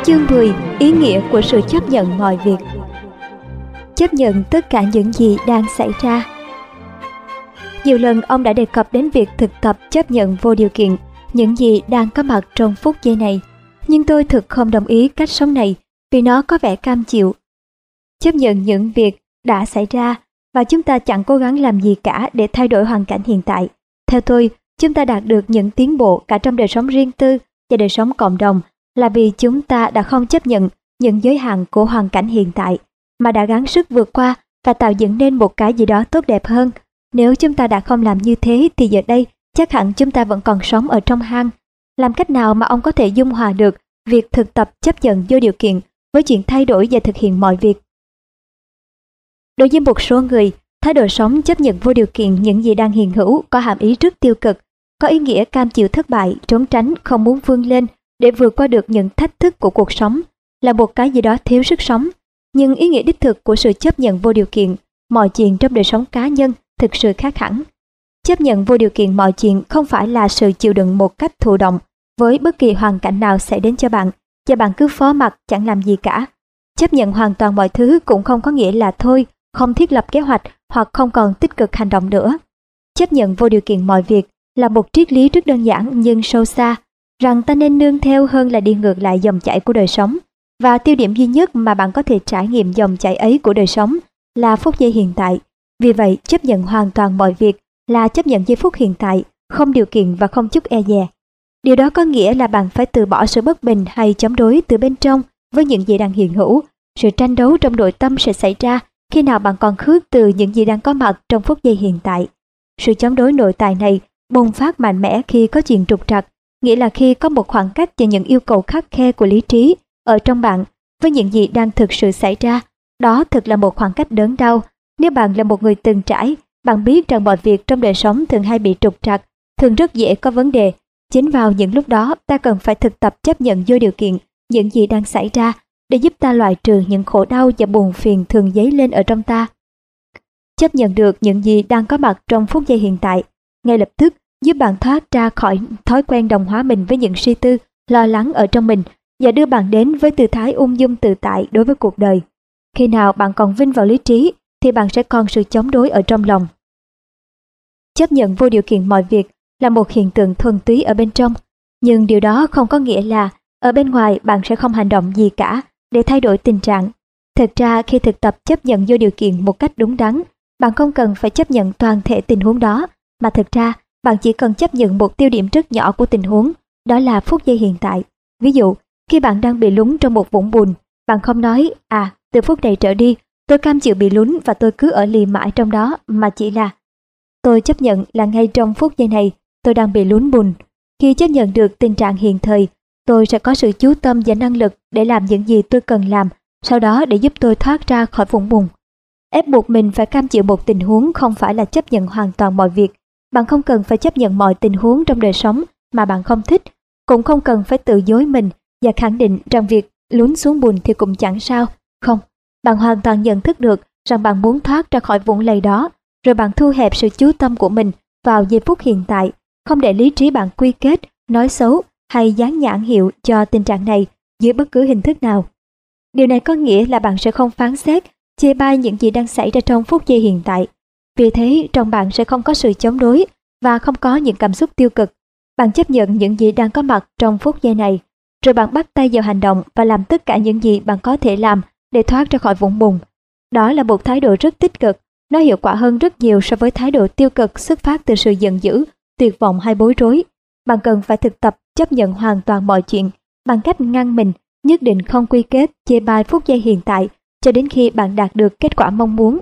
Chương 10. Ý nghĩa của sự chấp nhận mọi việc. Chấp nhận tất cả những gì đang xảy ra. Nhiều lần ông đã đề cập đến việc thực tập chấp nhận vô điều kiện những gì đang có mặt trong phút giây này, nhưng tôi thực không đồng ý cách sống này vì nó có vẻ cam chịu. Chấp nhận những việc đã xảy ra và chúng ta chẳng cố gắng làm gì cả để thay đổi hoàn cảnh hiện tại. Theo tôi, chúng ta đạt được những tiến bộ cả trong đời sống riêng tư và đời sống cộng đồng là vì chúng ta đã không chấp nhận những giới hạn của hoàn cảnh hiện tại, mà đã gắng sức vượt qua và tạo dựng nên một cái gì đó tốt đẹp hơn. Nếu chúng ta đã không làm như thế thì giờ đây chắc hẳn chúng ta vẫn còn sống ở trong hang. Làm cách nào mà ông có thể dung hòa được việc thực tập chấp nhận vô điều kiện với chuyện thay đổi và thực hiện mọi việc? Đối với một số người, thái độ sống chấp nhận vô điều kiện những gì đang hiện hữu có hàm ý rất tiêu cực, có ý nghĩa cam chịu thất bại, trốn tránh, không muốn vươn lên để vượt qua được những thách thức của cuộc sống, là một cái gì đó thiếu sức sống. Nhưng ý nghĩa đích thực của sự chấp nhận vô điều kiện mọi chuyện trong đời sống cá nhân thực sự khác hẳn. Chấp nhận vô điều kiện mọi chuyện không phải là sự chịu đựng một cách thụ động với bất kỳ hoàn cảnh nào xảy đến cho bạn và bạn cứ phó mặc chẳng làm gì cả. Chấp nhận hoàn toàn mọi thứ cũng không có nghĩa là thôi, không thiết lập kế hoạch hoặc không còn tích cực hành động nữa. Chấp nhận vô điều kiện mọi việc là một triết lý rất đơn giản nhưng sâu xa, rằng ta nên nương theo hơn là đi ngược lại dòng chảy của đời sống, và tiêu điểm duy nhất mà bạn có thể trải nghiệm dòng chảy ấy của đời sống là phút giây hiện tại. Vì vậy, chấp nhận hoàn toàn mọi việc là chấp nhận giây phút hiện tại, không điều kiện và không chút e dè. Điều đó có nghĩa là bạn phải từ bỏ sự bất bình hay chống đối từ bên trong với những gì đang hiện hữu. Sự tranh đấu trong nội tâm sẽ xảy ra khi nào bạn còn khước từ những gì đang có mặt trong phút giây hiện tại. Sự chống đối nội tại này bùng phát mạnh mẽ khi có chuyện trục trặc, nghĩa là khi có một khoảng cách và những yêu cầu khắt khe của lý trí ở trong bạn với những gì đang thực sự xảy ra. Đó thực là một khoảng cách đớn đau. Nếu bạn là một người từng trải, bạn biết rằng mọi việc trong đời sống thường hay bị trục trặc, thường rất dễ có vấn đề. Chính vào những lúc đó, ta cần phải thực tập chấp nhận vô điều kiện những gì đang xảy ra để giúp ta loại trừ những khổ đau và buồn phiền thường dấy lên ở trong ta. Chấp nhận được những gì đang có mặt trong phút giây hiện tại, ngay lập tức giúp bạn thoát ra khỏi thói quen đồng hóa mình với những suy tư, lo lắng ở trong mình và đưa bạn đến với tư thái ung dung tự tại đối với cuộc đời. Khi nào bạn còn vin vào lý trí thì bạn sẽ còn sự chống đối ở trong lòng. Chấp nhận vô điều kiện mọi việc là một hiện tượng thuần túy ở bên trong, nhưng điều đó không có nghĩa là ở bên ngoài bạn sẽ không hành động gì cả để thay đổi tình trạng. Thực ra khi thực tập chấp nhận vô điều kiện một cách đúng đắn, bạn không cần phải chấp nhận toàn thể tình huống đó, mà thực ra bạn chỉ cần chấp nhận một tiêu điểm rất nhỏ của tình huống, đó là phút giây hiện tại. Ví dụ, khi bạn đang bị lún trong một vũng bùn, bạn không nói, từ phút này trở đi, tôi cam chịu bị lún và tôi cứ ở lì mãi trong đó, mà chỉ là tôi chấp nhận là ngay trong phút giây này, tôi đang bị lún bùn. Khi chấp nhận được tình trạng hiện thời, tôi sẽ có sự chú tâm và năng lực để làm những gì tôi cần làm, sau đó để giúp tôi thoát ra khỏi vũng bùn. Ép buộc mình phải cam chịu một tình huống không phải là chấp nhận hoàn toàn mọi việc. Bạn không cần phải chấp nhận mọi tình huống trong đời sống mà bạn không thích, cũng không cần phải tự dối mình và khẳng định rằng việc lún xuống bùn thì cũng chẳng sao. Không, bạn hoàn toàn nhận thức được rằng bạn muốn thoát ra khỏi vũng lầy đó, rồi bạn thu hẹp sự chú tâm của mình vào giây phút hiện tại, không để lý trí bạn quy kết, nói xấu hay dán nhãn hiệu cho tình trạng này dưới bất cứ hình thức nào. Điều này có nghĩa là bạn sẽ không phán xét, chê bai những gì đang xảy ra trong phút giây hiện tại. Vì thế, trong bạn sẽ không có sự chống đối và không có những cảm xúc tiêu cực. Bạn chấp nhận những gì đang có mặt trong phút giây này, rồi bạn bắt tay vào hành động và làm tất cả những gì bạn có thể làm để thoát ra khỏi vũng bùn. Đó là một thái độ rất tích cực, nó hiệu quả hơn rất nhiều so với thái độ tiêu cực xuất phát từ sự giận dữ, tuyệt vọng hay bối rối. Bạn cần phải thực tập chấp nhận hoàn toàn mọi chuyện bằng cách ngăn mình, nhất định không quy kết, chê bai phút giây hiện tại cho đến khi bạn đạt được kết quả mong muốn.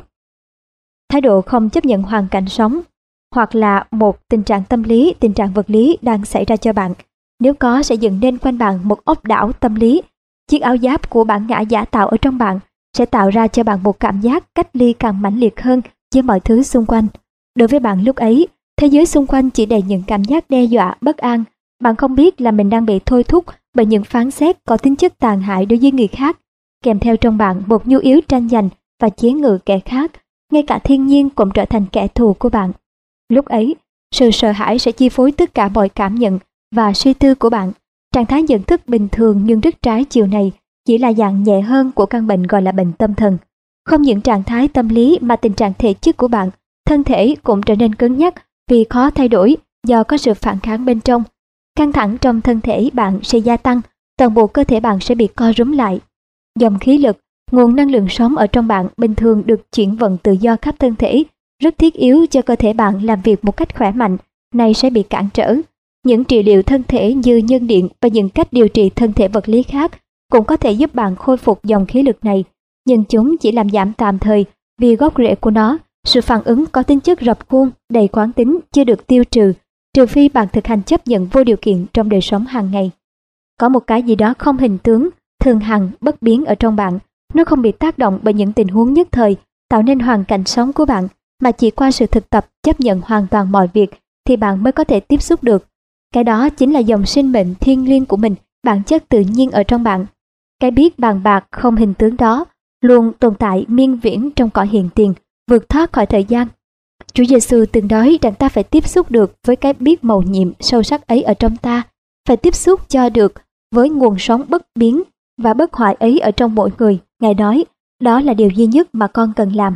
Thái độ không chấp nhận hoàn cảnh sống, hoặc là một tình trạng tâm lý, tình trạng vật lý đang xảy ra cho bạn, nếu có sẽ dựng nên quanh bạn một ốc đảo tâm lý. Chiếc áo giáp của bản ngã giả tạo ở trong bạn sẽ tạo ra cho bạn một cảm giác cách ly càng mãnh liệt hơn với mọi thứ xung quanh. Đối với bạn lúc ấy, thế giới xung quanh chỉ đầy những cảm giác đe dọa, bất an. Bạn không biết là mình đang bị thôi thúc bởi những phán xét có tính chất tàn hại đối với người khác, kèm theo trong bạn một nhu yếu tranh giành và chế ngự kẻ khác. Ngay cả thiên nhiên cũng trở thành kẻ thù của bạn. Lúc ấy, sự sợ hãi sẽ chi phối tất cả mọi cảm nhận và suy tư của bạn. Trạng thái nhận thức bình thường nhưng rất trái chiều này chỉ là dạng nhẹ hơn của căn bệnh gọi là bệnh tâm thần. Không những trạng thái tâm lý mà tình trạng thể chất của bạn, thân thể cũng trở nên cứng nhắc vì khó thay đổi do có sự phản kháng bên trong. Căng thẳng trong thân thể bạn sẽ gia tăng, toàn bộ cơ thể bạn sẽ bị co rúm lại. Dòng khí lực, nguồn năng lượng sống ở trong bạn bình thường được chuyển vận tự do khắp thân thể, rất thiết yếu cho cơ thể bạn làm việc một cách khỏe mạnh, này sẽ bị cản trở. Những trị liệu thân thể như nhân điện và những cách điều trị thân thể vật lý khác cũng có thể giúp bạn khôi phục dòng khí lực này, nhưng chúng chỉ làm giảm tạm thời vì gốc rễ của nó, sự phản ứng có tính chất rập khuôn, đầy quán tính chưa được tiêu trừ, trừ phi bạn thực hành chấp nhận vô điều kiện trong đời sống hàng ngày. Có một cái gì đó không hình tướng, thường hằng, bất biến ở trong bạn, nó không bị tác động bởi những tình huống nhất thời tạo nên hoàn cảnh sống của bạn, mà chỉ qua sự thực tập chấp nhận hoàn toàn mọi việc thì bạn mới có thể tiếp xúc được. Cái đó chính là dòng sinh mệnh thiêng liêng của mình, bản chất tự nhiên ở trong bạn. Cái biết bàn bạc không hình tướng đó luôn tồn tại miên viễn trong cõi hiện tiền, vượt thoát khỏi thời gian. Chúa Giêsu từng nói rằng ta phải tiếp xúc được với cái biết mầu nhiệm sâu sắc ấy ở trong ta, phải tiếp xúc cho được với nguồn sống bất biến và bất hoại ấy ở trong mỗi người. Ngài nói, đó là điều duy nhất mà con cần làm.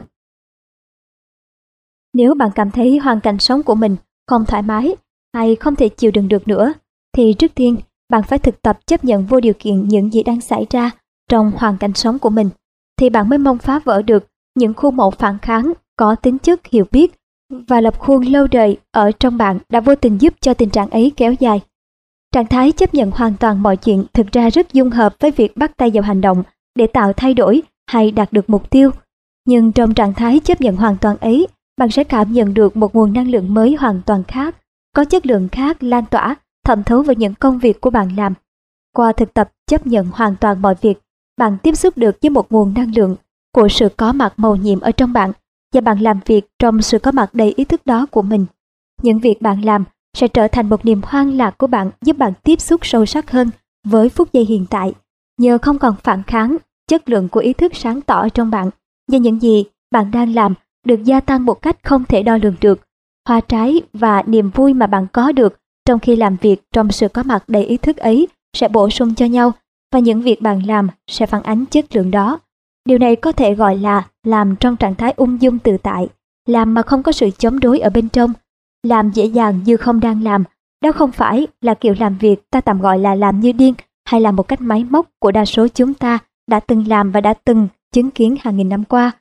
Nếu bạn cảm thấy hoàn cảnh sống của mình không thoải mái hay không thể chịu đựng được nữa, thì trước tiên bạn phải thực tập chấp nhận vô điều kiện những gì đang xảy ra trong hoàn cảnh sống của mình, thì bạn mới mong phá vỡ được những khuôn mẫu phản kháng có tính chất hiểu biết và lập khuôn lâu đời ở trong bạn đã vô tình giúp cho tình trạng ấy kéo dài. Trạng thái chấp nhận hoàn toàn mọi chuyện thực ra rất dung hợp với việc bắt tay vào hành động để tạo thay đổi hay đạt được mục tiêu. Nhưng trong trạng thái chấp nhận hoàn toàn ấy, bạn sẽ cảm nhận được một nguồn năng lượng mới hoàn toàn khác, có chất lượng khác lan tỏa, thẩm thấu vào những công việc của bạn làm. Qua thực tập chấp nhận hoàn toàn mọi việc, bạn tiếp xúc được với một nguồn năng lượng của sự có mặt mầu nhiệm ở trong bạn, và bạn làm việc trong sự có mặt đầy ý thức đó của mình. Những việc bạn làm sẽ trở thành một niềm hoan lạc của bạn, giúp bạn tiếp xúc sâu sắc hơn với phút giây hiện tại, nhờ không còn phản kháng. Chất lượng của ý thức sáng tỏ trong bạn và những gì bạn đang làm được gia tăng một cách không thể đo lường được. Hoa trái và niềm vui mà bạn có được trong khi làm việc trong sự có mặt đầy ý thức ấy sẽ bổ sung cho nhau, và những việc bạn làm sẽ phản ánh chất lượng đó. Điều này có thể gọi là làm trong trạng thái ung dung tự tại, làm mà không có sự chống đối ở bên trong, làm dễ dàng như không đang làm. Đó không phải là kiểu làm việc ta tạm gọi là làm như điên hay là một cách máy móc của đa số chúng ta đã từng làm và đã từng chứng kiến hàng nghìn năm qua.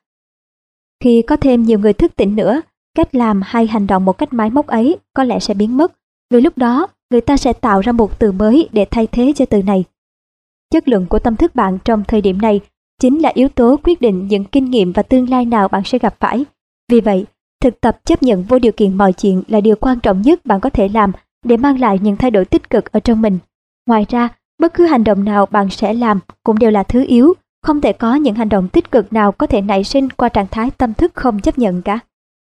Khi có thêm nhiều người thức tỉnh nữa, cách làm hay hành động một cách máy móc ấy có lẽ sẽ biến mất, vì lúc đó người ta sẽ tạo ra một từ mới để thay thế cho từ này. Chất lượng của tâm thức bạn trong thời điểm này chính là yếu tố quyết định những kinh nghiệm và tương lai nào bạn sẽ gặp phải. Vì vậy, thực tập chấp nhận vô điều kiện mọi chuyện là điều quan trọng nhất bạn có thể làm để mang lại những thay đổi tích cực ở trong mình. Ngoài ra, bất cứ hành động nào bạn sẽ làm cũng đều là thứ yếu, không thể có những hành động tích cực nào có thể nảy sinh qua trạng thái tâm thức không chấp nhận cả.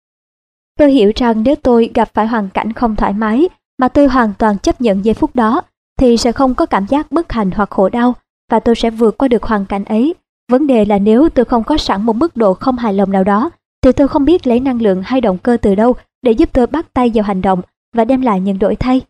Tôi hiểu rằng nếu tôi gặp phải hoàn cảnh không thoải mái mà tôi hoàn toàn chấp nhận giây phút đó, thì sẽ không có cảm giác bất hạnh hoặc khổ đau, và tôi sẽ vượt qua được hoàn cảnh ấy. Vấn đề là nếu tôi không có sẵn một mức độ không hài lòng nào đó, thì tôi không biết lấy năng lượng hay động cơ từ đâu để giúp tôi bắt tay vào hành động và đem lại những đổi thay.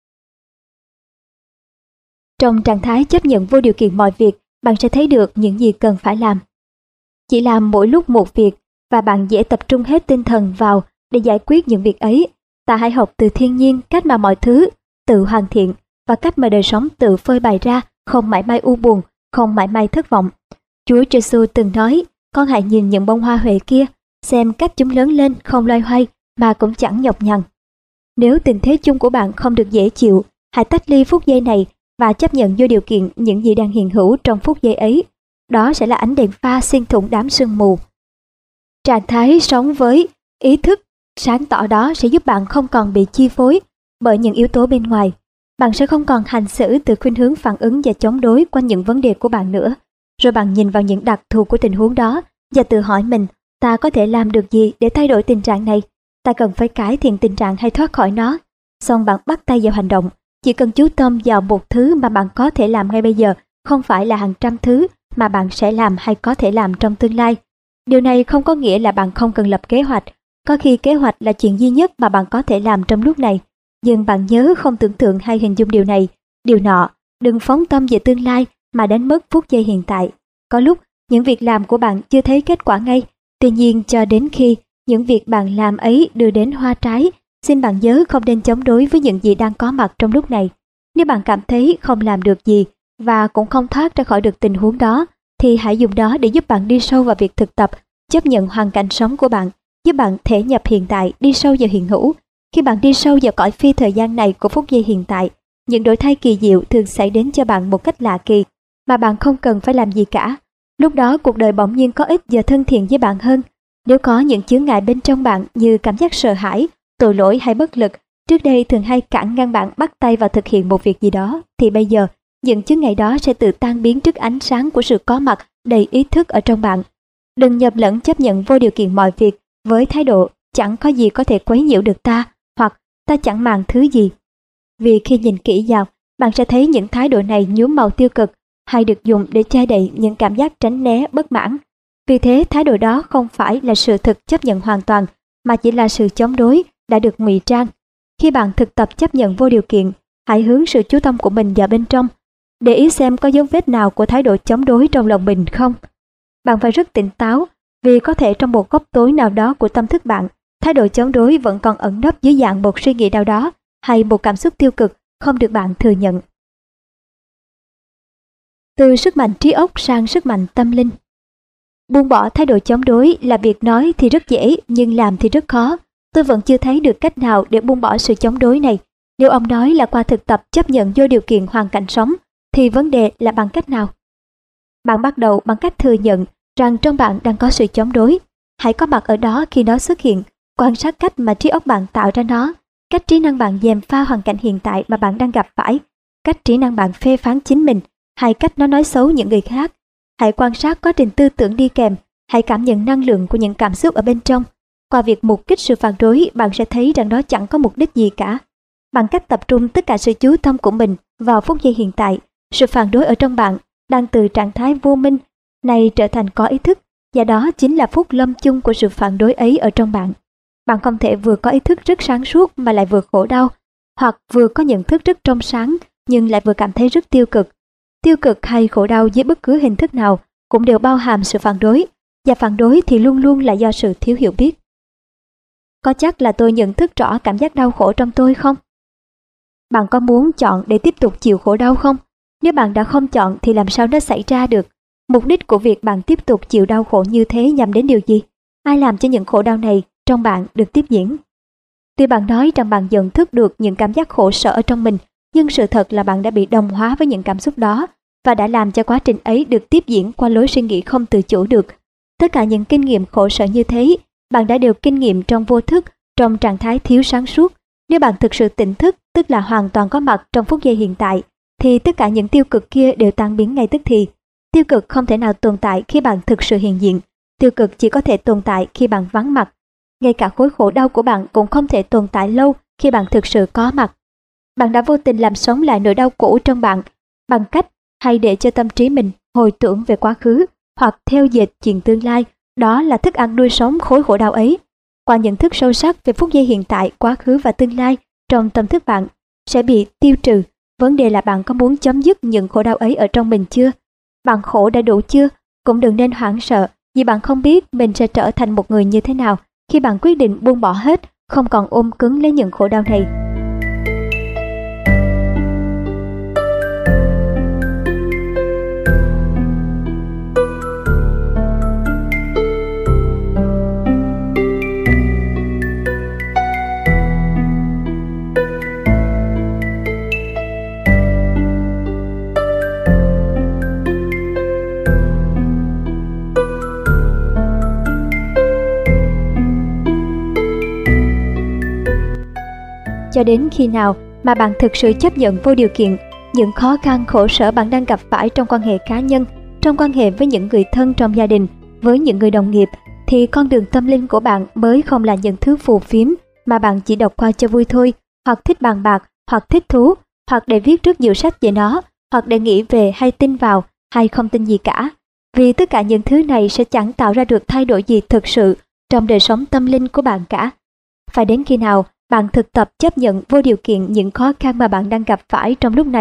Trong trạng thái chấp nhận vô điều kiện mọi việc, bạn sẽ thấy được những gì cần phải làm. Chỉ làm mỗi lúc một việc và bạn dễ tập trung hết tinh thần vào để giải quyết những việc ấy. Ta hãy học từ thiên nhiên cách mà mọi thứ tự hoàn thiện và cách mà đời sống tự phơi bày ra, không mãi may u buồn, không mãi may thất vọng. Chúa Giêsu từng nói, con hãy nhìn những bông hoa huệ kia, xem cách chúng lớn lên không loay hoay mà cũng chẳng nhọc nhằn. Nếu tình thế chung của bạn không được dễ chịu, hãy tách ly phút giây này và chấp nhận vô điều kiện những gì đang hiện hữu trong phút giây ấy. Đó sẽ là ánh đèn pha xuyên thủng đám sương mù. Trạng thái sống với ý thức sáng tỏ đó sẽ giúp bạn không còn bị chi phối bởi những yếu tố bên ngoài. Bạn sẽ không còn hành xử từ khuynh hướng phản ứng và chống đối qua những vấn đề của bạn nữa. Rồi bạn nhìn vào những đặc thù của tình huống đó và tự hỏi mình, ta có thể làm được gì để thay đổi tình trạng này? Ta cần phải cải thiện tình trạng hay thoát khỏi nó? Xong bạn bắt tay vào hành động. Chỉ cần chú tâm vào một thứ mà bạn có thể làm ngay bây giờ, không phải là hàng trăm thứ mà bạn sẽ làm hay có thể làm trong tương lai. Điều này không có nghĩa là bạn không cần lập kế hoạch. Có khi kế hoạch là chuyện duy nhất mà bạn có thể làm trong lúc này. Nhưng bạn nhớ không tưởng tượng hay hình dung điều này, điều nọ. Đừng phóng tâm về tương lai mà đánh mất phút giây hiện tại. Có lúc, những việc làm của bạn chưa thấy kết quả ngay. Tuy nhiên, cho đến khi những việc bạn làm ấy đưa đến hoa trái, xin bạn nhớ không nên chống đối với những gì đang có mặt trong lúc này. Nếu bạn cảm thấy không làm được gì và cũng không thoát ra khỏi được tình huống đó, thì hãy dùng đó để giúp bạn đi sâu vào việc thực tập, chấp nhận hoàn cảnh sống của bạn, giúp bạn thể nhập hiện tại, đi sâu vào hiện hữu. Khi bạn đi sâu vào cõi phi thời gian này của phút giây hiện tại, những đổi thay kỳ diệu thường xảy đến cho bạn một cách lạ kỳ, mà bạn không cần phải làm gì cả. Lúc đó cuộc đời bỗng nhiên có ích và thân thiện với bạn hơn. Nếu có những chướng ngại bên trong bạn như cảm giác sợ hãi, tội lỗi hay bất lực, trước đây thường hay cản ngăn bạn bắt tay vào thực hiện một việc gì đó, thì bây giờ những chướng ngại đó sẽ tự tan biến trước ánh sáng của sự có mặt đầy ý thức ở trong bạn. Đừng nhầm lẫn chấp nhận vô điều kiện mọi việc với thái độ chẳng có gì có thể quấy nhiễu được ta, hoặc ta chẳng màng thứ gì. Vì khi nhìn kỹ vào, bạn sẽ thấy những thái độ này nhuốm màu tiêu cực, hay được dùng để che đậy những cảm giác tránh né bất mãn. Vì thế, thái độ đó không phải là sự thực chấp nhận hoàn toàn, mà chỉ là sự chống đối đã được ngụy trang. Khi bạn thực tập chấp nhận vô điều kiện, hãy hướng sự chú tâm của mình vào bên trong, để ý xem có dấu vết nào của thái độ chống đối trong lòng mình không. Bạn phải rất tỉnh táo, vì có thể trong một góc tối nào đó của tâm thức bạn, thái độ chống đối vẫn còn ẩn nấp dưới dạng một suy nghĩ nào đó, hay một cảm xúc tiêu cực không được bạn thừa nhận. Từ sức mạnh trí óc sang sức mạnh tâm linh. Buông bỏ thái độ chống đối là việc nói thì rất dễ, nhưng làm thì rất khó. Tôi vẫn chưa thấy được cách nào để buông bỏ sự chống đối này. Nếu ông nói là qua thực tập chấp nhận vô điều kiện hoàn cảnh sống, thì vấn đề là bằng cách nào? Bạn bắt đầu bằng cách thừa nhận rằng trong bạn đang có sự chống đối. Hãy có mặt ở đó khi nó xuất hiện, quan sát cách mà trí óc bạn tạo ra nó, cách trí năng bạn gièm pha hoàn cảnh hiện tại mà bạn đang gặp phải, cách trí năng bạn phê phán chính mình, hay cách nó nói xấu những người khác. Hãy quan sát quá trình tư tưởng đi kèm, hãy cảm nhận năng lượng của những cảm xúc ở bên trong. Qua việc mục kích sự phản đối, bạn sẽ thấy rằng đó chẳng có mục đích gì cả. Bằng cách tập trung tất cả sự chú tâm của mình vào phút giây hiện tại, sự phản đối ở trong bạn đang từ trạng thái vô minh này trở thành có ý thức, và đó chính là phút lâm chung của sự phản đối ấy ở trong bạn. Bạn không thể vừa có ý thức rất sáng suốt mà lại vừa khổ đau, hoặc vừa có nhận thức rất trong sáng nhưng lại vừa cảm thấy rất tiêu cực. Tiêu cực hay khổ đau dưới bất cứ hình thức nào cũng đều bao hàm sự phản đối, và phản đối thì luôn luôn là do sự thiếu hiểu biết. Có chắc là tôi nhận thức rõ cảm giác đau khổ trong tôi không? Bạn có muốn chọn để tiếp tục chịu khổ đau không? Nếu bạn đã không chọn thì làm sao nó xảy ra được? Mục đích của việc bạn tiếp tục chịu đau khổ như thế nhằm đến điều gì? Ai làm cho những khổ đau này trong bạn được tiếp diễn? Tuy bạn nói rằng bạn nhận thức được những cảm giác khổ sở ở trong mình, nhưng sự thật là bạn đã bị đồng hóa với những cảm xúc đó và đã làm cho quá trình ấy được tiếp diễn qua lối suy nghĩ không tự chủ được. Tất cả những kinh nghiệm khổ sở như thế, bạn đã đều kinh nghiệm trong vô thức, trong trạng thái thiếu sáng suốt. Nếu bạn thực sự tỉnh thức, tức là hoàn toàn có mặt trong phút giây hiện tại, thì tất cả những tiêu cực kia đều tan biến ngay tức thì. Tiêu cực không thể nào tồn tại khi bạn thực sự hiện diện. Tiêu cực chỉ có thể tồn tại khi bạn vắng mặt. Ngay cả khối khổ đau của bạn cũng không thể tồn tại lâu khi bạn thực sự có mặt. Bạn đã vô tình làm sống lại nỗi đau cũ trong bạn bằng cách hay để cho tâm trí mình hồi tưởng về quá khứ hoặc theo dệt chuyện tương lai. Đó là thức ăn nuôi sống khối khổ đau ấy. Qua nhận thức sâu sắc về phút giây hiện tại, quá khứ và tương lai trong tâm thức bạn sẽ bị tiêu trừ. Vấn đề là bạn có muốn chấm dứt những khổ đau ấy ở trong mình chưa? Bạn khổ đã đủ chưa? Cũng đừng nên hoảng sợ vì bạn không biết mình sẽ trở thành một người như thế nào khi bạn quyết định buông bỏ hết, không còn ôm cứng lấy những khổ đau này. Cho đến khi nào mà bạn thực sự chấp nhận vô điều kiện những khó khăn khổ sở bạn đang gặp phải trong quan hệ cá nhân, trong quan hệ với những người thân trong gia đình, với những người đồng nghiệp, thì con đường tâm linh của bạn mới không là những thứ phù phiếm mà bạn chỉ đọc qua cho vui thôi, hoặc thích bàn bạc, hoặc thích thú, hoặc để viết rất nhiều sách về nó, hoặc để nghĩ về hay tin vào, hay không tin gì cả. Vì tất cả những thứ này sẽ chẳng tạo ra được thay đổi gì thực sự trong đời sống tâm linh của bạn cả. Phải đến khi nào bạn thực tập chấp nhận vô điều kiện những khó khăn mà bạn đang gặp phải trong lúc này,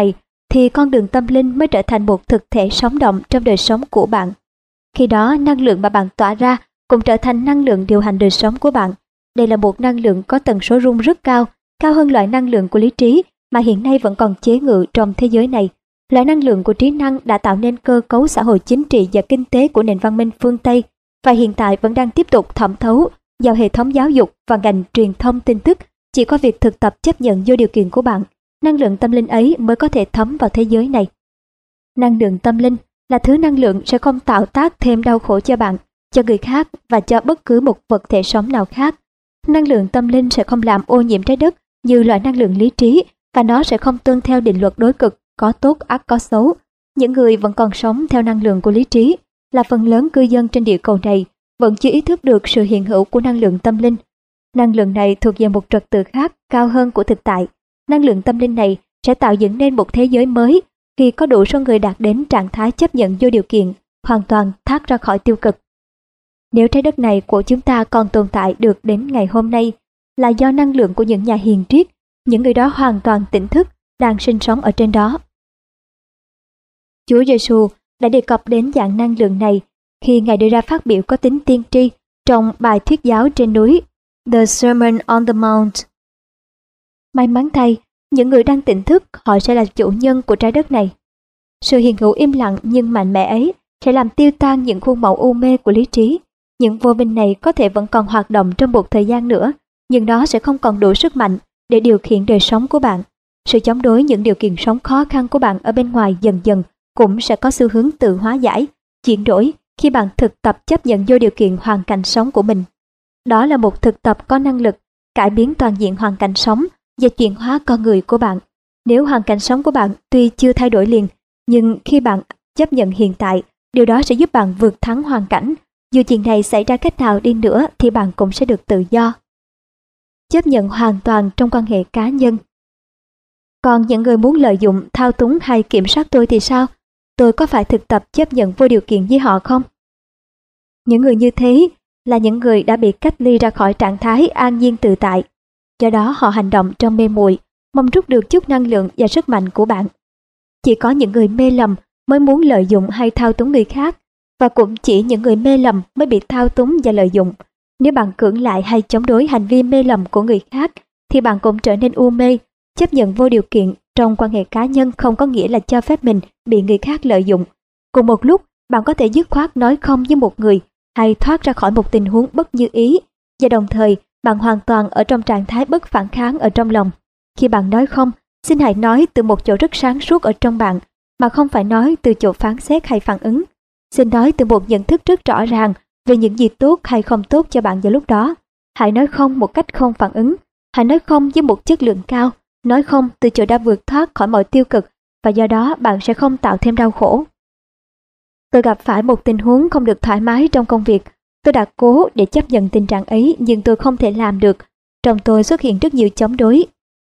thì con đường tâm linh mới trở thành một thực thể sống động trong đời sống của bạn. Khi đó, năng lượng mà bạn tỏa ra cũng trở thành năng lượng điều hành đời sống của bạn. Đây là một năng lượng có tần số rung rất cao, cao hơn loại năng lượng của lý trí mà hiện nay vẫn còn chế ngự trong thế giới này. Loại năng lượng của trí năng đã tạo nên cơ cấu xã hội chính trị và kinh tế của nền văn minh phương Tây và hiện tại vẫn đang tiếp tục thẩm thấu vào hệ thống giáo dục và ngành truyền thông tin tức. Chỉ có việc thực tập chấp nhận vô điều kiện của bạn, năng lượng tâm linh ấy mới có thể thấm vào thế giới này. Năng lượng tâm linh là thứ năng lượng sẽ không tạo tác thêm đau khổ cho bạn, cho người khác và cho bất cứ một vật thể sống nào khác. Năng lượng tâm linh sẽ không làm ô nhiễm trái đất như loại năng lượng lý trí và nó sẽ không tuân theo định luật đối cực có tốt ắt có xấu. Những người vẫn còn sống theo năng lượng của lý trí là phần lớn cư dân trên địa cầu này vẫn chưa ý thức được sự hiện hữu của năng lượng tâm linh. Năng lượng này thuộc về một trật tự khác cao hơn của thực tại. Năng lượng tâm linh này sẽ tạo dựng nên một thế giới mới khi có đủ số người đạt đến trạng thái chấp nhận vô điều kiện, hoàn toàn thoát ra khỏi tiêu cực. Nếu trái đất này của chúng ta còn tồn tại được đến ngày hôm nay là do năng lượng của những nhà hiền triết, những người đó hoàn toàn tỉnh thức đang sinh sống ở trên đó. Chúa Giêsu đã đề cập đến dạng năng lượng này khi Ngài đưa ra phát biểu có tính tiên tri trong bài thuyết giáo trên núi The Sermon on the Mount. May mắn thay, những người đang tỉnh thức họ sẽ là chủ nhân của trái đất này. Sự hiện hữu im lặng nhưng mạnh mẽ ấy sẽ làm tiêu tan những khuôn mẫu u mê của lý trí. Những vô minh này có thể vẫn còn hoạt động trong một thời gian nữa, nhưng nó sẽ không còn đủ sức mạnh để điều khiển đời sống của bạn. Sự chống đối những điều kiện sống khó khăn của bạn ở bên ngoài dần dần cũng sẽ có xu hướng tự hóa giải, chuyển đổi khi bạn thực tập chấp nhận vô điều kiện hoàn cảnh sống của mình. Đó là một thực tập có năng lực cải biến toàn diện hoàn cảnh sống và chuyển hóa con người của bạn. Nếu hoàn cảnh sống của bạn tuy chưa thay đổi liền, nhưng khi bạn chấp nhận hiện tại, điều đó sẽ giúp bạn vượt thắng hoàn cảnh. Dù chuyện này xảy ra cách nào đi nữa thì bạn cũng sẽ được tự do. Chấp nhận hoàn toàn trong quan hệ cá nhân. Còn những người muốn lợi dụng, thao túng hay kiểm soát tôi thì sao? Tôi có phải thực tập chấp nhận vô điều kiện với họ không? Những người như thế là những người đã bị cách ly ra khỏi trạng thái an nhiên tự tại. Do đó họ hành động trong mê muội, mong rút được chút năng lượng và sức mạnh của bạn. Chỉ có những người mê lầm mới muốn lợi dụng hay thao túng người khác, và cũng chỉ những người mê lầm mới bị thao túng và lợi dụng. Nếu bạn cưỡng lại hay chống đối hành vi mê lầm của người khác, thì bạn cũng trở nên u mê. Chấp nhận vô điều kiện trong quan hệ cá nhân không có nghĩa là cho phép mình bị người khác lợi dụng. Cùng một lúc, bạn có thể dứt khoát nói không với một người hay thoát ra khỏi một tình huống bất như ý, và đồng thời bạn hoàn toàn ở trong trạng thái bất phản kháng ở trong lòng. Khi bạn nói không, xin hãy nói từ một chỗ rất sáng suốt ở trong bạn, mà không phải nói từ chỗ phán xét hay phản ứng. Xin nói từ một nhận thức rất rõ ràng về những gì tốt hay không tốt cho bạn vào lúc đó. Hãy nói không một cách không phản ứng. Hãy nói không với một chất lượng cao. Nói không từ chỗ đã vượt thoát khỏi mọi tiêu cực, và do đó bạn sẽ không tạo thêm đau khổ. Tôi gặp phải một tình huống không được thoải mái trong công việc. Tôi đã cố để chấp nhận tình trạng ấy, nhưng tôi không thể làm được. Trong tôi xuất hiện rất nhiều chống đối.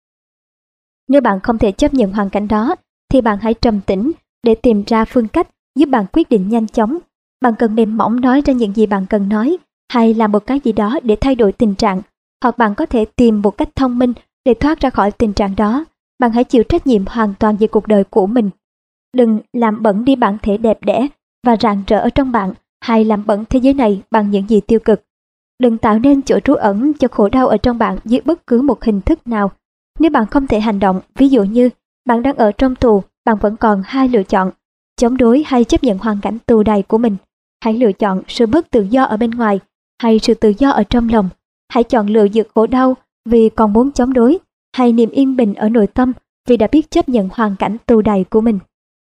Nếu bạn không thể chấp nhận hoàn cảnh đó, thì bạn hãy trầm tĩnh để tìm ra phương cách giúp bạn quyết định nhanh chóng. Bạn cần mềm mỏng nói ra những gì bạn cần nói, hay làm một cái gì đó để thay đổi tình trạng, hoặc bạn có thể tìm một cách thông minh để thoát ra khỏi tình trạng đó. Bạn hãy chịu trách nhiệm hoàn toàn về cuộc đời của mình. Đừng làm bẩn đi bản thể đẹp đẽ và rạng rỡ ở trong bạn, hay làm bẩn thế giới này bằng những gì tiêu cực. Đừng tạo nên chỗ trú ẩn cho khổ đau ở trong bạn dưới bất cứ một hình thức nào. Nếu bạn không thể hành động, ví dụ như bạn đang ở trong tù, bạn vẫn còn hai lựa chọn: chống đối hay chấp nhận hoàn cảnh tù đày của mình. Hãy lựa chọn sự mất tự do ở bên ngoài hay sự tự do ở trong lòng. Hãy chọn lựa vượt khổ đau vì còn muốn chống đối, hay niềm yên bình ở nội tâm vì đã biết chấp nhận hoàn cảnh tù đày của mình.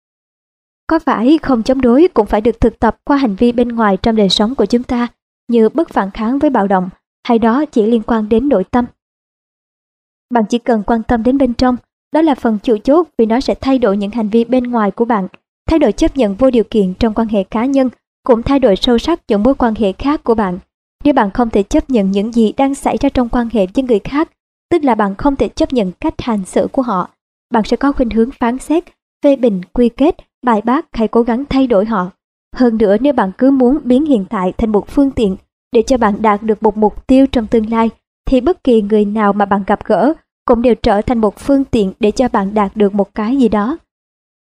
Có phải không chống đối cũng phải được thực tập qua hành vi bên ngoài trong đời sống của chúng ta, như bất phản kháng với bạo động, hay đó chỉ liên quan đến nội tâm? Bạn chỉ cần quan tâm đến bên trong, đó là phần chủ chốt, vì nó sẽ thay đổi những hành vi bên ngoài của bạn. Thay đổi chấp nhận vô điều kiện trong quan hệ cá nhân cũng thay đổi sâu sắc những mối quan hệ khác của bạn. Nếu bạn không thể chấp nhận những gì đang xảy ra trong quan hệ với người khác, tức là bạn không thể chấp nhận cách hành xử của họ, bạn sẽ có khuynh hướng phán xét, phê bình, quy kết, bài bác hay cố gắng thay đổi họ. Hơn nữa, nếu bạn cứ muốn biến hiện tại thành một phương tiện để cho bạn đạt được một mục tiêu trong tương lai, thì bất kỳ người nào mà bạn gặp gỡ cũng đều trở thành một phương tiện để cho bạn đạt được một cái gì đó.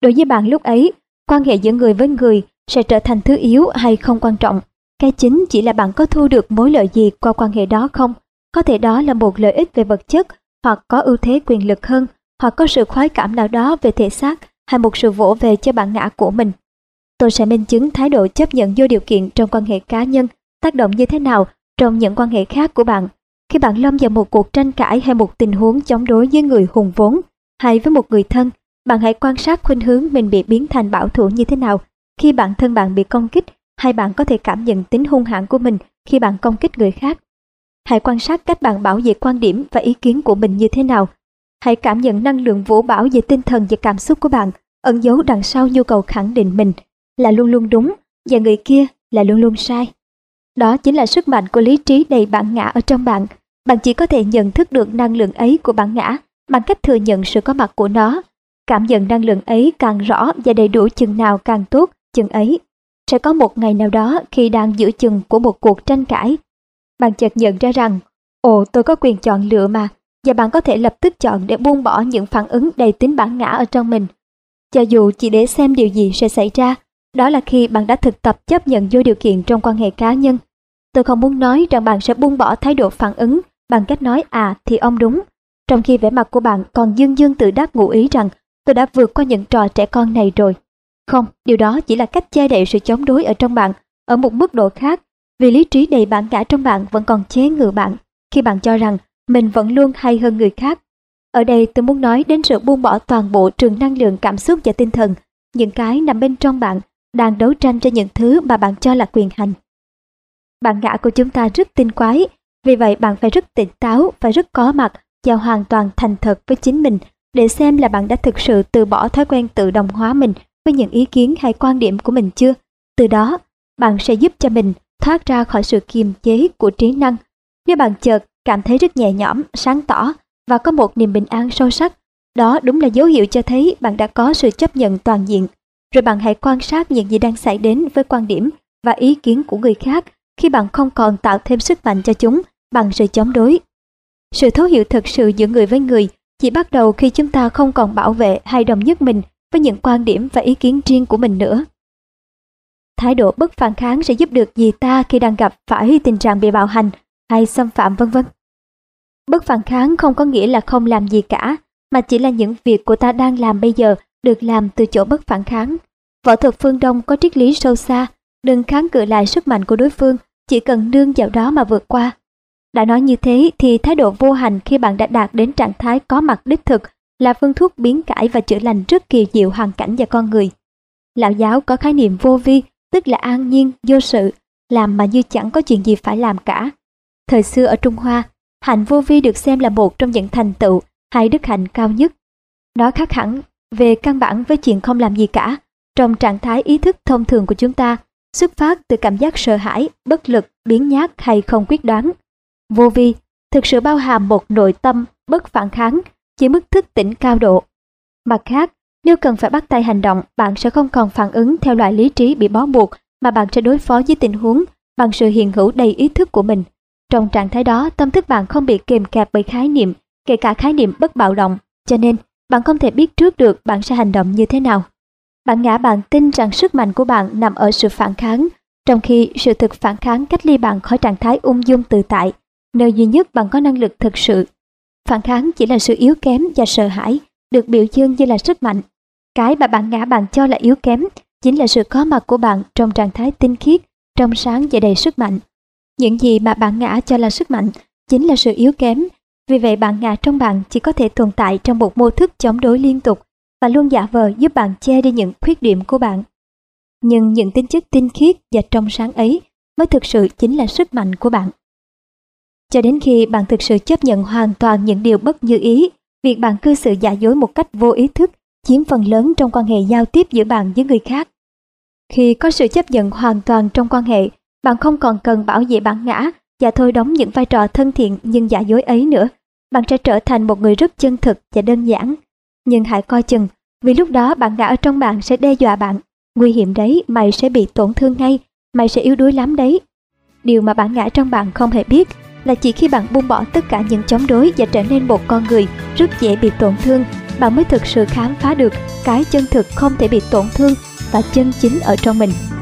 Đối với bạn lúc ấy, quan hệ giữa người với người sẽ trở thành thứ yếu hay không quan trọng. Cái chính chỉ là bạn có thu được mối lợi gì qua quan hệ đó không. Có thể đó là một lợi ích về vật chất, hoặc có ưu thế quyền lực hơn, hoặc có sự khoái cảm nào đó về thể xác, hay một sự vỗ về cho bản ngã của mình. Tôi sẽ minh chứng thái độ chấp nhận vô điều kiện trong quan hệ cá nhân tác động như thế nào trong những quan hệ khác của bạn. Khi bạn lâm vào một cuộc tranh cãi hay một tình huống chống đối với người hùng vốn hay với một người thân, bạn hãy quan sát khuynh hướng mình bị biến thành bảo thủ như thế nào khi bản thân bạn bị công kích, hay bạn có thể cảm nhận tính hung hãn của mình khi bạn công kích người khác. Hãy quan sát cách bạn bảo vệ quan điểm và ý kiến của mình như thế nào. Hãy cảm nhận năng lượng vũ bão về tinh thần và cảm xúc của bạn ẩn giấu đằng sau nhu cầu khẳng định mình là luôn luôn đúng và người kia là luôn luôn sai. Đó chính là sức mạnh của lý trí đầy bản ngã ở trong bạn. Bạn chỉ có thể nhận thức được năng lượng ấy của bản ngã bằng cách thừa nhận sự có mặt của nó. Cảm nhận năng lượng ấy càng rõ và đầy đủ chừng nào càng tốt chừng ấy. Sẽ có một ngày nào đó khi đang giữa chừng của một cuộc tranh cãi, bạn chợt nhận ra rằng, ồ, tôi có quyền chọn lựa mà, và bạn có thể lập tức chọn để buông bỏ những phản ứng đầy tính bản ngã ở trong mình. Cho dù chỉ để xem điều gì sẽ xảy ra, đó là khi bạn đã thực tập chấp nhận vô điều kiện trong quan hệ cá nhân. Tôi không muốn nói rằng bạn sẽ buông bỏ thái độ phản ứng bằng cách nói à thì ông đúng, trong khi vẻ mặt của bạn còn dương dương tự đắc ngụ ý rằng tôi đã vượt qua những trò trẻ con này rồi. Không, điều đó chỉ là cách che đậy sự chống đối ở trong bạn ở một mức độ khác, vì lý trí đầy bản ngã trong bạn vẫn còn chế ngự bạn khi bạn cho rằng mình vẫn luôn hay hơn người khác. Ở đây tôi muốn nói đến sự buông bỏ toàn bộ trường năng lượng cảm xúc và tinh thần, những cái nằm bên trong bạn đang đấu tranh cho những thứ mà bạn cho là quyền hành. Bản ngã của chúng ta rất tinh quái, vì vậy bạn phải rất tỉnh táo, phải rất có mặt và hoàn toàn thành thật với chính mình để xem là bạn đã thực sự từ bỏ thói quen tự đồng hóa mình với những ý kiến hay quan điểm của mình chưa. Từ đó, bạn sẽ giúp cho mình thoát ra khỏi sự kiềm chế của trí năng. Nếu bạn chợt cảm thấy rất nhẹ nhõm, sáng tỏ và có một niềm bình an sâu sắc, đó đúng là dấu hiệu cho thấy bạn đã có sự chấp nhận toàn diện. Rồi bạn hãy quan sát những gì đang xảy đến với quan điểm và ý kiến của người khác khi bạn không còn tạo thêm sức mạnh cho chúng bằng sự chống đối. Sự thấu hiểu thực sự giữa người với người chỉ bắt đầu khi chúng ta không còn bảo vệ hay đồng nhất mình với những quan điểm và ý kiến riêng của mình nữa. Thái độ bất phản kháng sẽ giúp được gì ta khi đang gặp phải tình trạng bị bạo hành hay xâm phạm vân vân. Bất phản kháng không có nghĩa là không làm gì cả, mà chỉ là những việc của ta đang làm bây giờ được làm từ chỗ bất phản kháng. Võ thuật phương Đông có triết lý sâu xa, đừng kháng cự lại sức mạnh của đối phương, chỉ cần nương vào đó mà vượt qua. Đã nói như thế thì thái độ vô hành khi bạn đã đạt đến trạng thái có mặt đích thực là phương thuốc biến cải và chữa lành rất kỳ diệu hoàn cảnh và con người. Lão giáo có khái niệm vô vi, tức là an nhiên, vô sự, làm mà như chẳng có chuyện gì phải làm cả. Thời xưa ở Trung Hoa, hạnh vô vi được xem là một trong những thành tựu hay đức hạnh cao nhất. Nó khác hẳn về căn bản với chuyện không làm gì cả. Trong trạng thái ý thức thông thường của chúng ta, xuất phát từ cảm giác sợ hãi, bất lực, biếng nhác hay không quyết đoán. Vô vi thực sự bao hàm một nội tâm bất phản kháng, chỉ mức thức tỉnh cao độ. Mặt khác, nếu cần phải bắt tay hành động, bạn sẽ không còn phản ứng theo loại lý trí bị bó buộc, mà bạn sẽ đối phó với tình huống bằng sự hiện hữu đầy ý thức của mình. Trong trạng thái đó, tâm thức bạn không bị kìm kẹp bởi khái niệm, kể cả khái niệm bất bạo động, cho nên bạn không thể biết trước được bạn sẽ hành động như thế nào. Bản ngã bạn tin rằng sức mạnh của bạn nằm ở sự phản kháng, trong khi sự thực phản kháng cách ly bạn khỏi trạng thái ung dung tự tại, nơi duy nhất bạn có năng lực thực sự. Phản kháng chỉ là sự yếu kém và sợ hãi, được biểu dương như là sức mạnh. Cái mà bản ngã bạn cho là yếu kém chính là sự có mặt của bạn trong trạng thái tinh khiết, trong sáng và đầy sức mạnh. Những gì mà bản ngã cho là sức mạnh chính là sự yếu kém. Vì vậy bản ngã trong bạn chỉ có thể tồn tại trong một mô thức chống đối liên tục và luôn giả vờ giúp bạn che đi những khuyết điểm của bạn. Nhưng những tính chất tinh khiết và trong sáng ấy mới thực sự chính là sức mạnh của bạn. Cho đến khi bạn thực sự chấp nhận hoàn toàn những điều bất như ý, việc bạn cư xử giả dối một cách vô ý thức chiếm phần lớn trong quan hệ giao tiếp giữa bạn với người khác. Khi có sự chấp nhận hoàn toàn trong quan hệ, bạn không còn cần bảo vệ bản ngã và thôi đóng những vai trò thân thiện nhưng giả dối ấy nữa. Bạn sẽ trở thành một người rất chân thực và đơn giản. Nhưng hãy coi chừng, vì lúc đó bản ngã ở trong bạn sẽ đe dọa bạn. Nguy hiểm đấy, mày sẽ bị tổn thương ngay, mày sẽ yếu đuối lắm đấy. Điều mà bản ngã trong bạn không hề biết là chỉ khi bạn buông bỏ tất cả những chống đối và trở nên một con người rất dễ bị tổn thương, bạn mới thực sự khám phá được cái chân thực không thể bị tổn thương và chân chính ở trong mình.